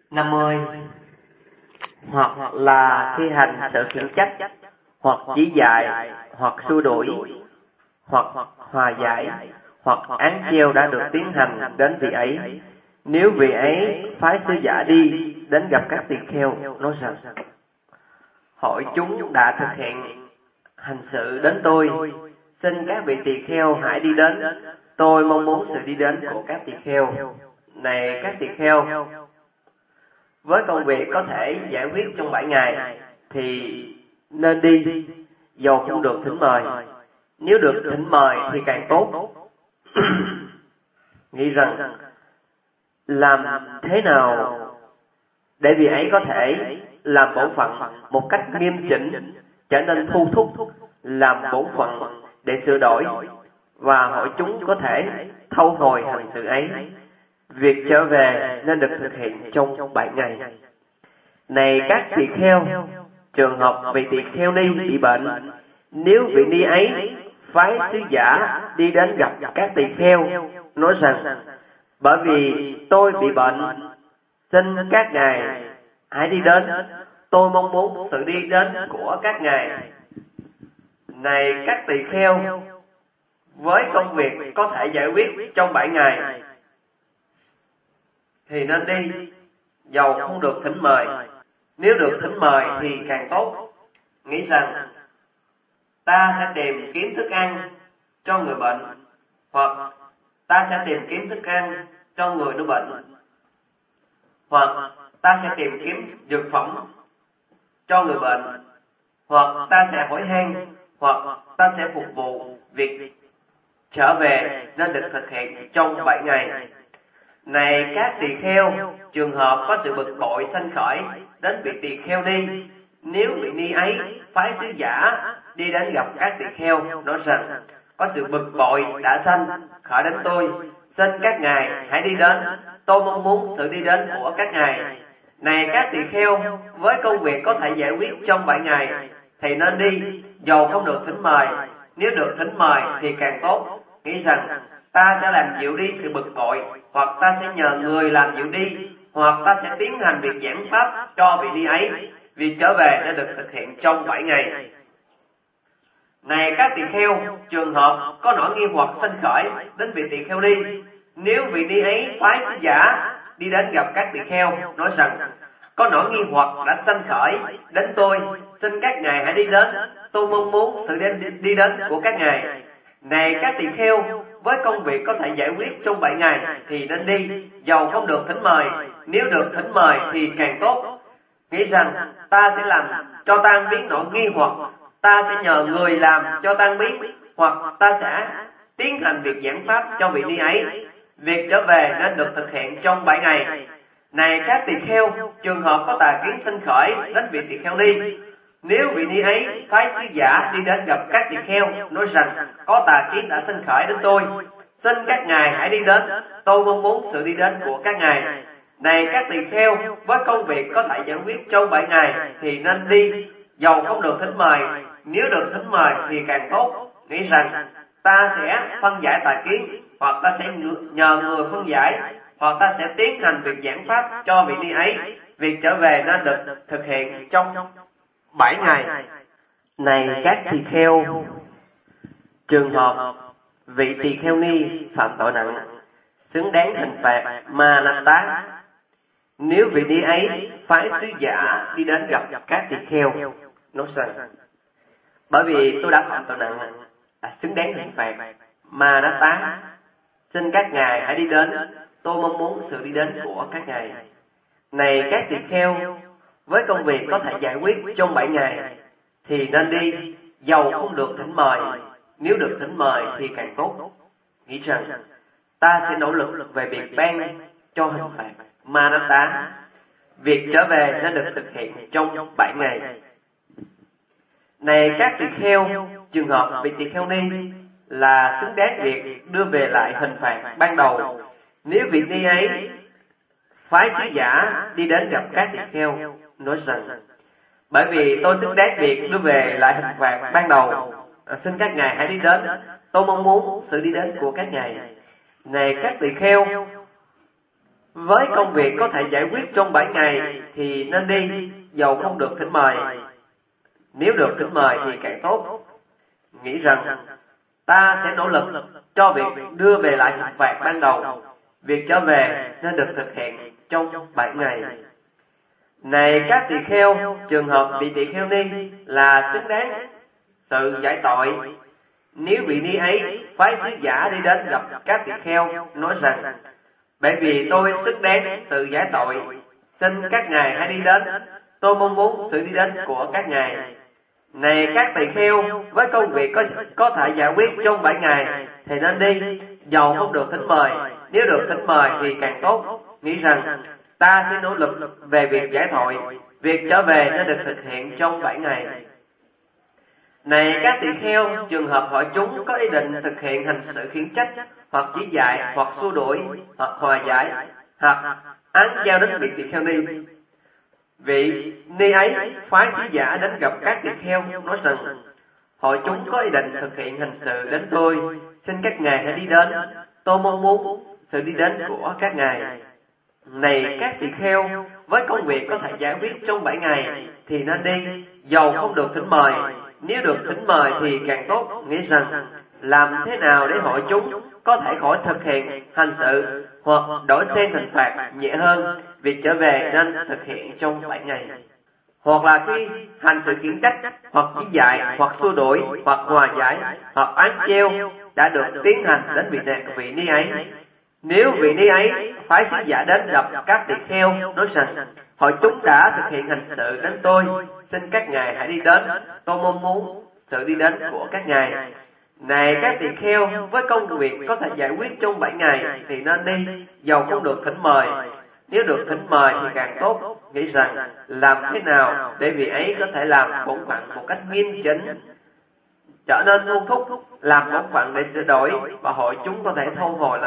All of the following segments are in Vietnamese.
50. Hoặc là thi hành sự khiển trách, hoặc chỉ dạy, hoặc xua đuổi, hoặc hòa giải, hoặc án treo đã được tiến hành đến vị ấy. Nếu vị ấy phái sứ giả đi đến gặp các tỳ kheo, nói rằng: hội chúng đã thực hiện hành sự đến tôi, xin các vị tỳ kheo hãy đi đến, tôi mong muốn sự đi đến của các tỳ kheo. Này các tỳ kheo, với công việc có thể giải quyết trong 7 ngày thì nên đi, dầu không được thỉnh mời. Nếu được thỉnh mời thì càng tốt. Nghĩ rằng làm thế nào để vị ấy có thể làm bổn phận một cách nghiêm chỉnh, trở nên thu thúc làm bổn phận để sửa đổi, và hội chúng có thể thâu hồi hành sự ấy. Việc trở về nên được thực hiện trong 7 ngày. Này các tỳ kheo, trường hợp vị tỳ kheo ni bị bệnh, nếu vị ni ấy phái sứ giả đi đến gặp các tỳ kheo, nói rằng: bởi vì tôi bị bệnh, xin các ngài hãy đi đến, tôi mong muốn sự đi đến của các ngài. Này các tỳ kheo, với công việc có thể giải quyết trong 7 ngày thì nên đi, dầu không được thỉnh mời. Nếu được thỉnh mời thì càng tốt. Nghĩ rằng ta sẽ tìm kiếm thức ăn cho người bệnh, hoặc ta sẽ tìm kiếm thức ăn cho người nó bệnh, hoặc ta sẽ tìm kiếm dược phẩm cho người bệnh, hoặc ta sẽ hỏi han, hoặc ta sẽ phục vụ việc trở về nên được thực hiện trong 7 ngày. Này các tỳ kheo, trường hợp có sự bực bội sanh khởi đến vị tỳ kheo ni, nếu vị ni ấy phái sứ giả đi đến gặp các tỳ kheo, nói rằng: có sự bực bội đã sanh khởi đến tôi, xin các ngài hãy đi đến, tôi mong muốn sự đi đến của các ngài. Này các tỳ kheo, với công việc có thể giải quyết trong 7 ngày thì nên đi, dầu không được thỉnh mời. Nếu được thỉnh mời thì càng tốt. Nghĩ rằng ta sẽ làm dịu đi sự bực bội, hoặc ta sẽ nhờ người làm dịu đi, hoặc ta sẽ tiến hành việc giảng pháp cho vị ni ấy. Việc trở về đã được thực hiện trong 7 ngày. Này các tỳ kheo, trường hợp có nỗi nghi hoặc sanh khởi đến vị tỳ kheo ni, nếu vị ni ấy phái sứ giả đi đến gặp các tỳ kheo, nói rằng: có nỗi nghi hoặc đã sanh khởi đến tôi, xin các ngài hãy đi đến, tôi mong muốn sự đi đến của các ngài. Này các tỳ kheo, với công việc có thể giải quyết trong 7 ngày thì nên đi, dầu không được thỉnh mời. Nếu được thỉnh mời thì càng tốt. Nghĩ rằng ta sẽ làm cho tan biến nỗi nghi hoặc, ta sẽ nhờ người làm cho tan biến, hoặc ta sẽ tiến hành việc giảng pháp cho vị ni ấy. Việc trở về nên được thực hiện trong 7 ngày. Này các tỳ kheo, trường hợp có tà kiến sanh khởi đến vị tỳ kheo ni, nếu vị ni ấy phái sứ giả đi đến gặp các tỳ kheo, nói rằng: có tà kiến đã sanh khởi đến tôi, xin các ngài hãy đi đến, tôi mong muốn sự đi đến của các ngài. Này các tỳ kheo, với công việc có thể giải quyết trong 7 ngày thì nên đi, dầu không được thỉnh mời. Nếu được thỉnh mời thì càng tốt. Nghĩ rằng ta sẽ phân giải tà kiến, hoặc ta sẽ nhờ người phân giải, hoặc ta sẽ tiến hành việc giảng pháp cho vị ni ấy. Việc trở về nên được thực hiện trong 7 ngày. Này các tỳ kheo, trường hợp vị tỳ kheo ni phạm tội nặng, xứng đáng hình phạt ma na tá, nếu vị ni ấy phái sứ giả đi đến gặp các tỳ kheo, nói rằng: bởi vì tôi đã phạm tội nặng, xứng đáng hình phạt ma na tá, xin các ngài hãy đi đến, tôi mong muốn sự đi đến của các ngài. Này các tỳ kheo, với công việc có thể giải quyết trong 7 ngày thì nên đi, dầu không được thỉnh mời. Nếu được thỉnh mời thì càng tốt. Nghĩ rằng ta sẽ nỗ lực về việc ban cho hình phạt ma na tá. Việc trở về nên được thực hiện trong 7 ngày. Này các tỳ kheo, trường hợp vị tỳ kheo ni là xứng đáng việc đưa về lại hình phạt ban đầu, nếu vị ni ấy phái sứ giả đi đến gặp các tỳ kheo, nói rằng: bởi vì tôi xứng đáng việc đưa về lại hình phạt ban đầu, xin các ngài hãy đi đến, tôi mong muốn sự đi đến của các ngài. Này các tỳ kheo, với công việc có thể giải quyết trong 7 ngày thì nên đi, dầu không được thỉnh mời. Nếu được thỉnh mời thì càng tốt. Nghĩ rằng ta sẽ nỗ lực cho việc đưa về lại hình phạt ban đầu. Việc trở về nên được thực hiện trong 7 ngày. Này các tỳ kheo, trường hợp bị tỳ kheo ni là xứng đáng sự giải tội. Nếu vị ni ấy phái sứ giả đi đến gặp các tỳ kheo, nói rằng: bởi vì tôi xứng đáng sự giải tội, xin các ngài hãy đi đến, tôi mong muốn sự đi đến của các ngài. Này các tỳ kheo, với công việc có thể giải quyết trong 7 ngày thì nên đi, dầu không được thỉnh mời. Nếu được thỉnh mời thì càng tốt. Nghĩ rằng ta sẽ nỗ lực về việc giải thoại. Việc trở về sẽ được thực hiện trong 7 ngày. Này các tỳ kheo, trường hợp hội chúng có ý định thực hiện hành sự khiển trách, hoặc chỉ dạy, hoặc xua đuổi, hoặc hòa giải, hoặc án giao đến vị tỳ kheo ni. Vị ni ấy phái sứ giả đến gặp các tỳ kheo, nói rằng: hội chúng có ý định thực hiện hành sự đến tôi, xin các ngài hãy đi đến, tôi mong muốn sự đi đến của các ngài. Này các tỳ kheo, với công việc có thể giải quyết trong 7 ngày thì nên đi, dầu không được thỉnh mời. Nếu được thỉnh mời thì càng tốt. Nghĩ rằng làm thế nào để hội chúng có thể khỏi thực hiện hành sự hoặc đổi thêm hình phạt nhẹ hơn, việc trở về nên thực hiện trong 7 ngày. Hoặc là khi hành sự khiển trách, hoặc chỉ dạy, hoặc xua đuổi, hoặc hòa giải, hoặc án treo đã được tiến hành đến vị ni ấy. Nếu vị ni ấy phái sứ giả đến gặp các tỳ kheo, nói rằng: hội chúng đã thực hiện hành sự đến tôi, xin các ngài hãy đi đến, tôi mong muốn sự đi đến của các ngài. Này các tỳ kheo, với công việc có thể giải quyết trong 7 ngày thì nên đi, dầu không được thỉnh mời. Nếu được thỉnh mời thì càng tốt. Nghĩ rằng làm thế nào để vị ấy có thể làm bổn phận một cách nghiêm chỉnh, trở nên ngu thúc, làm bổn phận để sửa đổi, và hội chúng có thể thu hồi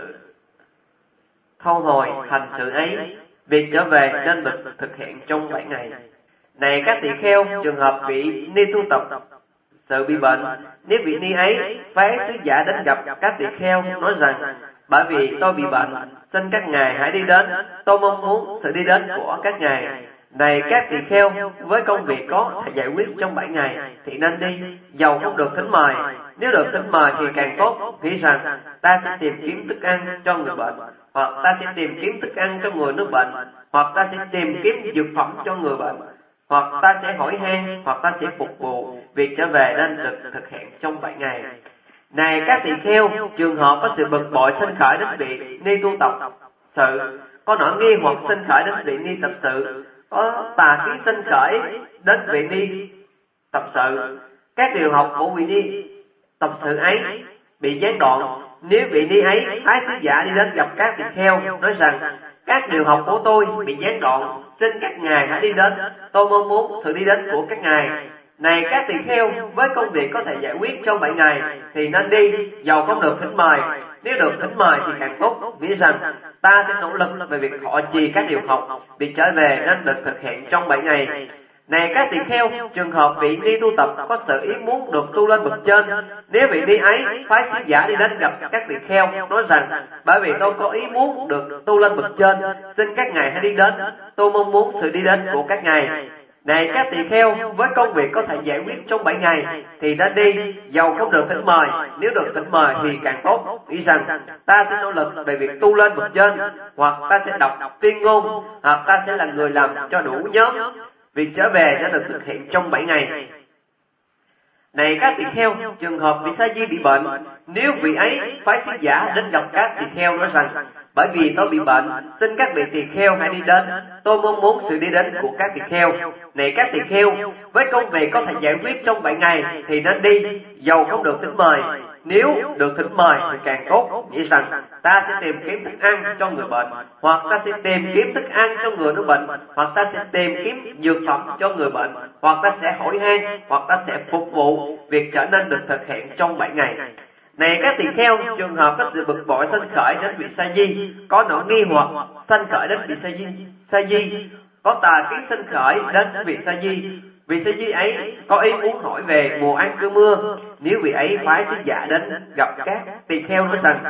hành sự ấy. Việc trở về nên được thực hiện trong 7 ngày. Này các tỳ kheo, trường hợp vị ni tu tập sự bị bệnh, nếu vị ni ấy phái sứ giả đến gặp các tỳ kheo, nói rằng: bởi vì tôi bị bệnh, xin các ngài hãy đi đến, tôi mong muốn sự đi đến của các ngài. Này các tỳ kheo, với công việc có thể giải quyết trong 7 ngày thì nên đi, dầu không được thỉnh mời. Nếu được thỉnh mời thì càng tốt. Nghĩ rằng ta sẽ tìm kiếm thức ăn cho người bệnh, hoặc ta sẽ tìm kiếm thức ăn cho người nước bệnh, hoặc ta sẽ tìm kiếm dược phẩm cho người bệnh, hoặc ta sẽ hỏi han, hoặc ta sẽ phục vụ. Việc trở về nên được thực hiện trong 7 ngày. Này các tỳ kheo, trường hợp có sự bực bội sinh khởi đến vị ni tu tập sự, có nỗi nghi hoặc sinh khởi đến vị ni tập sự, có tà khí sinh khởi đến vị ni tập sự, các điều học của vị ni tập sự ấy bị gián đoạn. Nếu vị ni ấy phái sứ giả đi đến gặp các tỳ kheo, nói rằng: các điều học của tôi bị gián đoạn, xin các ngài hãy đi đến, tôi mong muốn sự đi đến của các ngài. Này các tỳ kheo, với công việc có thể giải quyết trong 7 ngày thì nên đi, dầu không được thỉnh mời. Nếu được thỉnh mời thì càng tốt. Nghĩ rằng ta sẽ nỗ lực về việc họ trì các điều học, việc trở về nên được thực hiện trong 7 ngày. Này các tỳ kheo, trường hợp vị ni tu tập có sự ý muốn được tu lên bậc trên, nếu vị ni ấy phái sứ giả đi đến gặp các tỳ kheo, nói rằng: bởi vì tôi có ý muốn được tu lên bậc trên, xin các ngài hãy đi đến, tôi mong muốn sự đi đến của các ngài. Này các tỳ kheo, với công việc có thể giải quyết trong 7 ngày thì nên đi, dầu không được thỉnh mời. Nếu được thỉnh mời thì càng tốt. Nghĩ rằng ta sẽ nỗ lực về việc tu lên bậc trên, hoặc ta sẽ đọc tuyên ngôn, hoặc ta sẽ là người làm cho đủ nhóm. Việc trở về đã được thực hiện trong 7 ngày. Này các tỳ kheo, trường hợp vị sa di bị bệnh, nếu vị ấy phái sứ giả đến gặp các tỳ kheo, nói rằng: bởi vì tôi bị bệnh, xin các vị tỳ kheo hãy đi đến, tôi mong muốn sự đi đến của các tỳ kheo. Này các tỳ kheo, với công việc có thể giải quyết trong 7 ngày thì nên đi, dầu không được thỉnh mời. Nếu được thỉnh mời thì càng tốt. Nghĩ rằng ta sẽ tìm kiếm thức ăn cho người bệnh, hoặc ta sẽ tìm kiếm thức ăn cho người nước bệnh, hoặc ta sẽ tìm kiếm dược phẩm cho người bệnh, hoặc ta sẽ hỏi han, hoặc ta sẽ phục vụ. Việc trở nên được thực hiện trong 7 ngày. Này các tỳ kheo, trường hợp có sự bực bội sinh khởi đến vị sa di, có nỗi nghi hoặc sinh khởi đến vị sa di, có tà kiến sinh khởi đến vị sa di. Vị sa di ấy có ý muốn hỏi về mùa ăn cơn mưa, nếu vị ấy phái sứ giả đến gặp các tỳ kheo, nói rằng: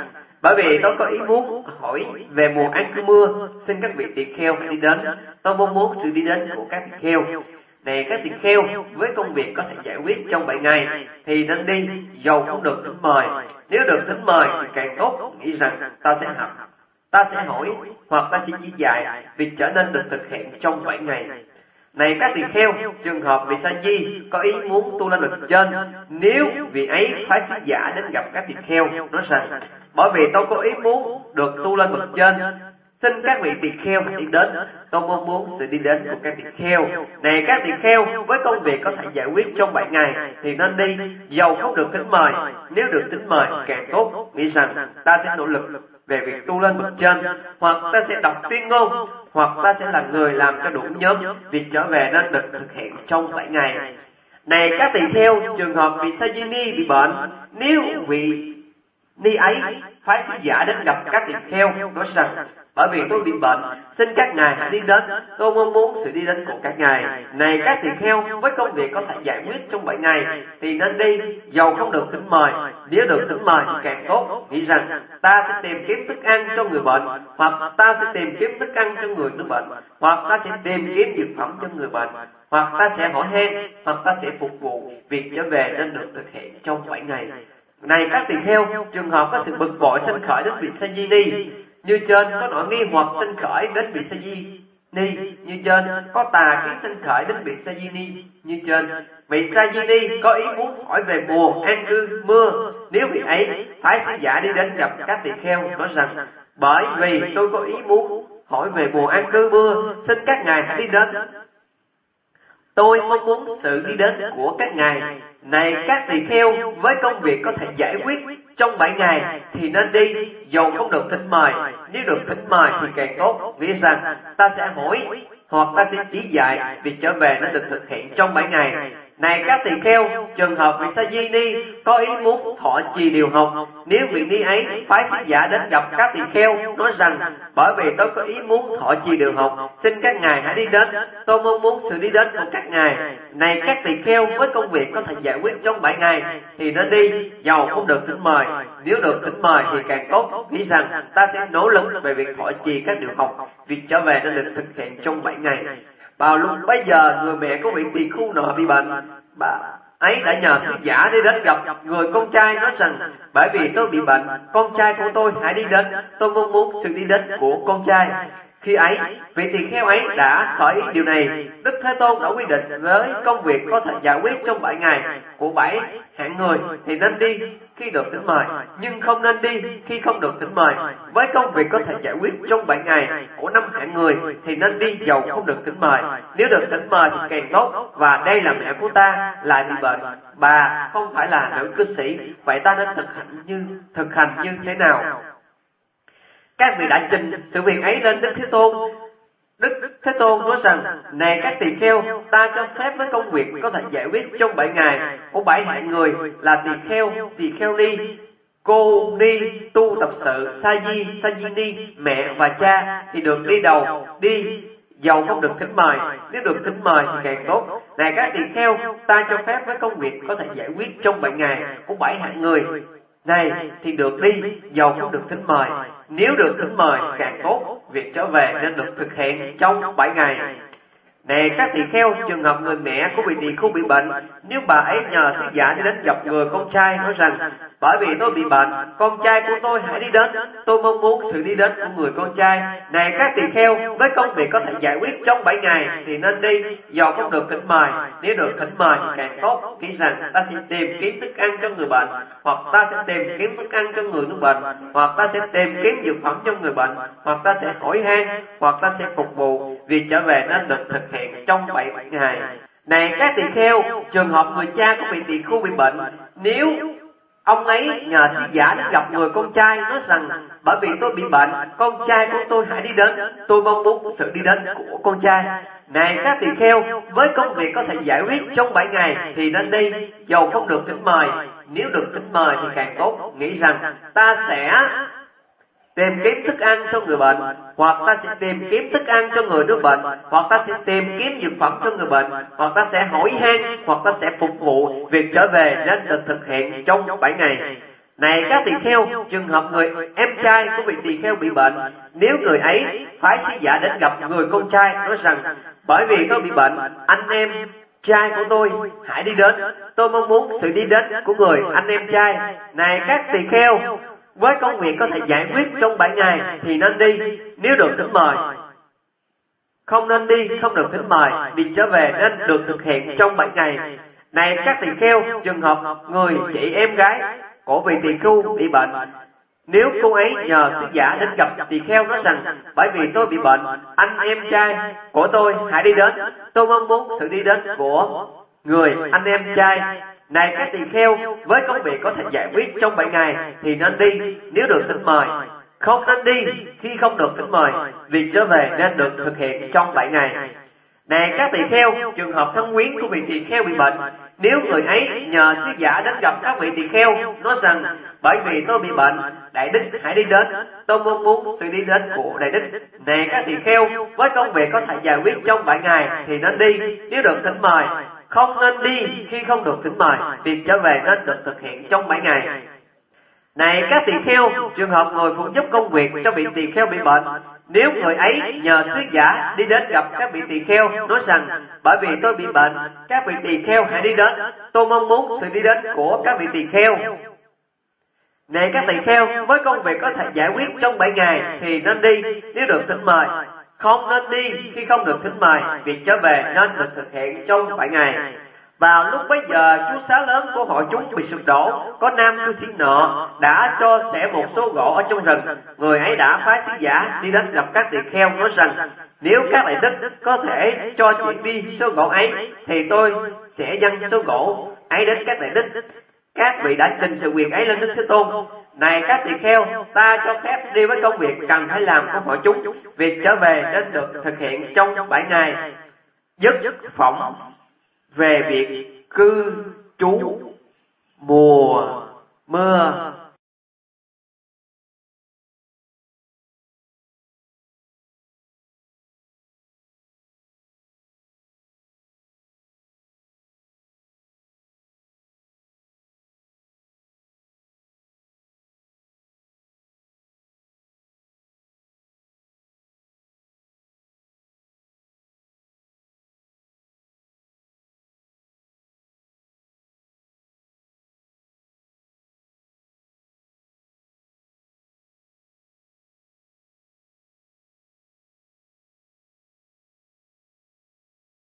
Bởi vì tôi có ý muốn hỏi về mùa ăn cư mưa, xin các vị tỳ kheo hãy đi đến. Tôi mong muốn sự đi đến của các tỳ kheo. Này các tỳ kheo, với công việc có thể giải quyết trong 7 ngày thì nên đi, dầu không được thỉnh mời. Nếu được thỉnh mời thì càng tốt, nghĩ rằng ta sẽ hỏi hoặc ta sẽ chỉ dạy, việc trở nên được thực hiện trong 7 ngày. Này các tỳ kheo, trường hợp vị sa di có ý muốn tu lên bậc trên, nếu vị ấy phái sứ giả đến gặp các tỳ kheo, nói rằng bởi vì tôi có ý muốn được tu lên bậc trên, xin các vị tỳ kheo hãy đi đến. Tôi mong muốn sự đi đến của các tỳ kheo. Này các tỳ kheo, với công việc có thể giải quyết trong 7 ngày thì nên đi, dầu không được thỉnh mời. Nếu được thỉnh mời càng tốt, nghĩ rằng ta sẽ nỗ lực về việc tu lên bậc trên, hoặc ta sẽ đọc tuyên ngôn, hoặc ta sẽ là người làm cho đủ nhóm, việc trở về nên được thực hiện trong 7 ngày. Này các tỳ kheo, trường hợp vị sa di ni bị bệnh, nếu vị ni ấy phái sứ giả đến gặp các tỳ kheo, nói rằng bởi vì tôi bị bệnh, xin các ngài hãy đi đến. Tôi mong muốn sự đi đến của các ngài. Này các tỳ kheo, với công việc có thể giải quyết trong 7 ngày thì nên đi, dầu không được thỉnh mời. Nếu được thỉnh mời thì càng tốt, nghĩ rằng ta sẽ tìm kiếm thức ăn cho người bệnh, hoặc ta sẽ tìm kiếm thức ăn cho người bệnh, hoặc ta sẽ tìm kiếm dược phẩm cho người bệnh, hoặc ta sẽ hỏi han, hoặc ta sẽ phục vụ việc trở về nên được thực hiện trong 7 ngày. Này các tỳ kheo, trường hợp có sự bực bội sinh khởi đến vị sa di ni như trên, có nỗi nghi hoặc sinh khởi đến vị sa di ni như trên, có tà kiến sinh khởi đến vị sa di ni như trên. Vị sa di ni có ý muốn hỏi về mùa an cư mưa, nếu vị ấy phái sứ giả đi đến gặp các tỳ kheo, nói rằng bởi vì tôi có ý muốn hỏi về mùa an cư mưa, xin các ngài hãy đi đến. Tôi mong muốn sự đi đến của các ngài. Này các tỳ kheo, với công việc có thể giải quyết trong 7 ngày thì nên đi, dầu không được thỉnh mời. Nếu được thỉnh mời thì càng tốt, vì rằng ta sẽ hỏi hoặc ta sẽ chỉ dạy, việc trở về nên được thực hiện trong 7 ngày. Này các tỳ kheo, trường hợp vị sa di ni có ý muốn thọ trì điều học, nếu vị ni ấy phái sứ giả đến gặp các tỳ kheo, nói rằng bởi vì tôi có ý muốn thọ trì điều học, xin các ngài hãy đi đến. Tôi mong muốn sự đi đến của các ngài. Này các tỳ kheo, với công việc có thể giải quyết trong 7 ngày thì nên đi, dầu không được thỉnh mời. Nếu được thỉnh mời thì càng tốt, nghĩ rằng ta sẽ nỗ lực về việc thọ trì các điều học, việc trở về nên được thực hiện trong 7 ngày. Vào lúc bấy giờ, người mẹ của vị tỳ khu nọ bị bệnh. Bà ấy đã nhờ sứ giả đi đến gặp người con trai, nói rằng bởi vì tôi bị bệnh, con trai của tôi hãy đi đến. Tôi mong muốn sự đi đến của con trai. Khi ấy, vị tỳ kheo ấy đã khởi ý điều này. Đức Thế Tôn đã quy định với công việc có thể giải quyết trong 7 ngày của 7 hạng người thì nên đi khi được thỉnh mời, nhưng không nên đi khi không được thỉnh mời. Với công việc có thể giải quyết trong 7 ngày của 5 hạng người thì nên đi, dầu không được thỉnh mời. Nếu được thỉnh mời thì càng tốt. Và đây là mẹ của ta, lại bị bệnh, bà không phải là nữ cư sĩ, vậy ta nên thực hành như thế nào? Các vị đã trình sự việc ấy lên Đức Thế Tôn. Đức Thế Tôn nói rằng, này các tỳ kheo, ta cho phép với công việc có thể giải quyết trong 7 ngày của 7 hạng người là tỳ kheo ni, cô ni, tu tập sự, sa di ni, mẹ và cha thì được đi đầu, đi dầu không được thỉnh mời. Nếu được thỉnh mời thì càng tốt. Này các tỳ kheo, ta cho phép với công việc có thể giải quyết trong 7 ngày của 7 hạng người này thì được đi, dầu không được thỉnh mời. Nếu được thỉnh mời càng tốt, việc trở về nên được thực hiện trong 7 ngày. Này các tỳ kheo, trường hợp người mẹ của vị tỳ khu bị bệnh, nếu bà ấy nhờ sứ giả đi đến gặp người con trai, nói rằng bởi vì tôi bị bệnh, con trai của tôi hãy đi đến. Tôi mong muốn sự đi đến của người con trai. Này các tỳ kheo, với công việc có thể giải quyết trong 7 ngày thì nên đi, dầu không được thỉnh mời. Nếu được thỉnh mời thì càng tốt, nghĩ rằng ta sẽ tìm kiếm thức ăn cho người bệnh, hoặc ta sẽ tìm kiếm thức ăn cho người nước bệnh, hoặc ta sẽ tìm kiếm dược phẩm cho người bệnh, hoặc ta sẽ hỏi han, hoặc ta sẽ phục vụ việc trở về nên được thực hiện trong 7 ngày. Này các tỳ kheo, trường hợp người cha của vị tỳ khu bị bệnh, nếu ông ấy nhờ sứ giả đến gặp người con trai, nói rằng bởi vì tôi bị bệnh, con trai của tôi hãy đi đến. Tôi mong muốn sự đi đến của con trai. Này các tỳ kheo, với công việc có thể giải quyết trong 7 ngày thì nên đi, dầu không được thỉnh mời. Nếu được thỉnh mời thì càng tốt, nghĩ rằng ta sẽ tìm kiếm thức ăn cho người bệnh, hoặc ta sẽ tìm kiếm thức ăn cho người nước bệnh, hoặc ta sẽ tìm kiếm dược phẩm cho người bệnh, hoặc ta sẽ hỏi han, hoặc ta sẽ phục vụ việc trở về nên được thực hiện trong 7 ngày. Này các tỳ kheo, trường hợp người em trai của vị tỳ kheo bị bệnh, nếu người ấy phái sứ giả đến gặp người con trai nói rằng, bởi vì tôi bị bệnh, anh em trai của tôi hãy đi đến. Tôi mong muốn sự đi đến của người anh em trai. Này các tỳ kheo, với công việc có thể giải quyết trong 7 ngày thì nên đi, nếu được thỉnh mời. Không nên đi, không được thỉnh mời, việc trở về nên được thực hiện trong 7 ngày. Này các tỳ kheo, trường hợp người chị em gái của vị tỳ kheo bị bệnh, nếu cô ấy nhờ sứ giả đến gặp tỳ kheo nói rằng, bởi vì tôi bị bệnh, anh em trai của tôi hãy đi đến. Tôi mong muốn sự đi đến của người anh em trai. Này các tỳ kheo, với công việc có thể giải quyết trong 7 ngày thì nên đi, nếu được thỉnh mời. Không nên đi khi không được thỉnh mời, việc trở về nên được thực hiện trong 7 ngày. Này các tỳ kheo, trường hợp thân quyến của vị tỳ kheo bị bệnh, nếu người ấy nhờ sứ giả đến gặp các vị tỳ kheo nói rằng, bởi vì tôi bị bệnh, đại đức hãy đi đến. Tôi mong muốn sự đi đến của đại đức. Này các tỳ kheo, với công việc có thể giải quyết trong 7 ngày thì nên đi, nếu được thỉnh mời. Không nên đi khi không được thỉnh mời, việc trở về nên được thực hiện trong 7 ngày. Này các tỳ kheo, trường hợp người phụ giúp công việc cho vị tỳ kheo bị bệnh, nếu người ấy nhờ sứ giả đi đến gặp các vị tỳ kheo nói rằng, bởi vì tôi bị bệnh, các vị tỳ kheo hãy đi đến. Tôi mong muốn sự đi đến của các vị tỳ kheo. Này các tỳ kheo, với công việc có thể giải quyết trong 7 ngày thì nên đi, nếu được thỉnh mời. Không nên đi khi không được thỉnh mời, việc trở về nên được thực hiện trong 7 ngày. Vào lúc bấy giờ, chú xá lớn của hội chúng bị sụp đổ. Có nam cư sĩ nọ đã cho xẻ một số gỗ ở trong rừng. Người ấy đã phái sứ giả đi đến gặp các tỳ kheo nói rằng, nếu các đại đức có thể cho chuyển đi số gỗ ấy, thì tôi sẽ dâng số gỗ ấy đến các đại đức. Các vị đã trình sự việc ấy lên Đức Thế Tôn. Này các tỳ kheo, ta cho phép đi với công việc cần phải làm của hội chúng. Việc trở về nên được thực hiện trong 7 ngày. Dứt phỏng về việc cư trú mùa mưa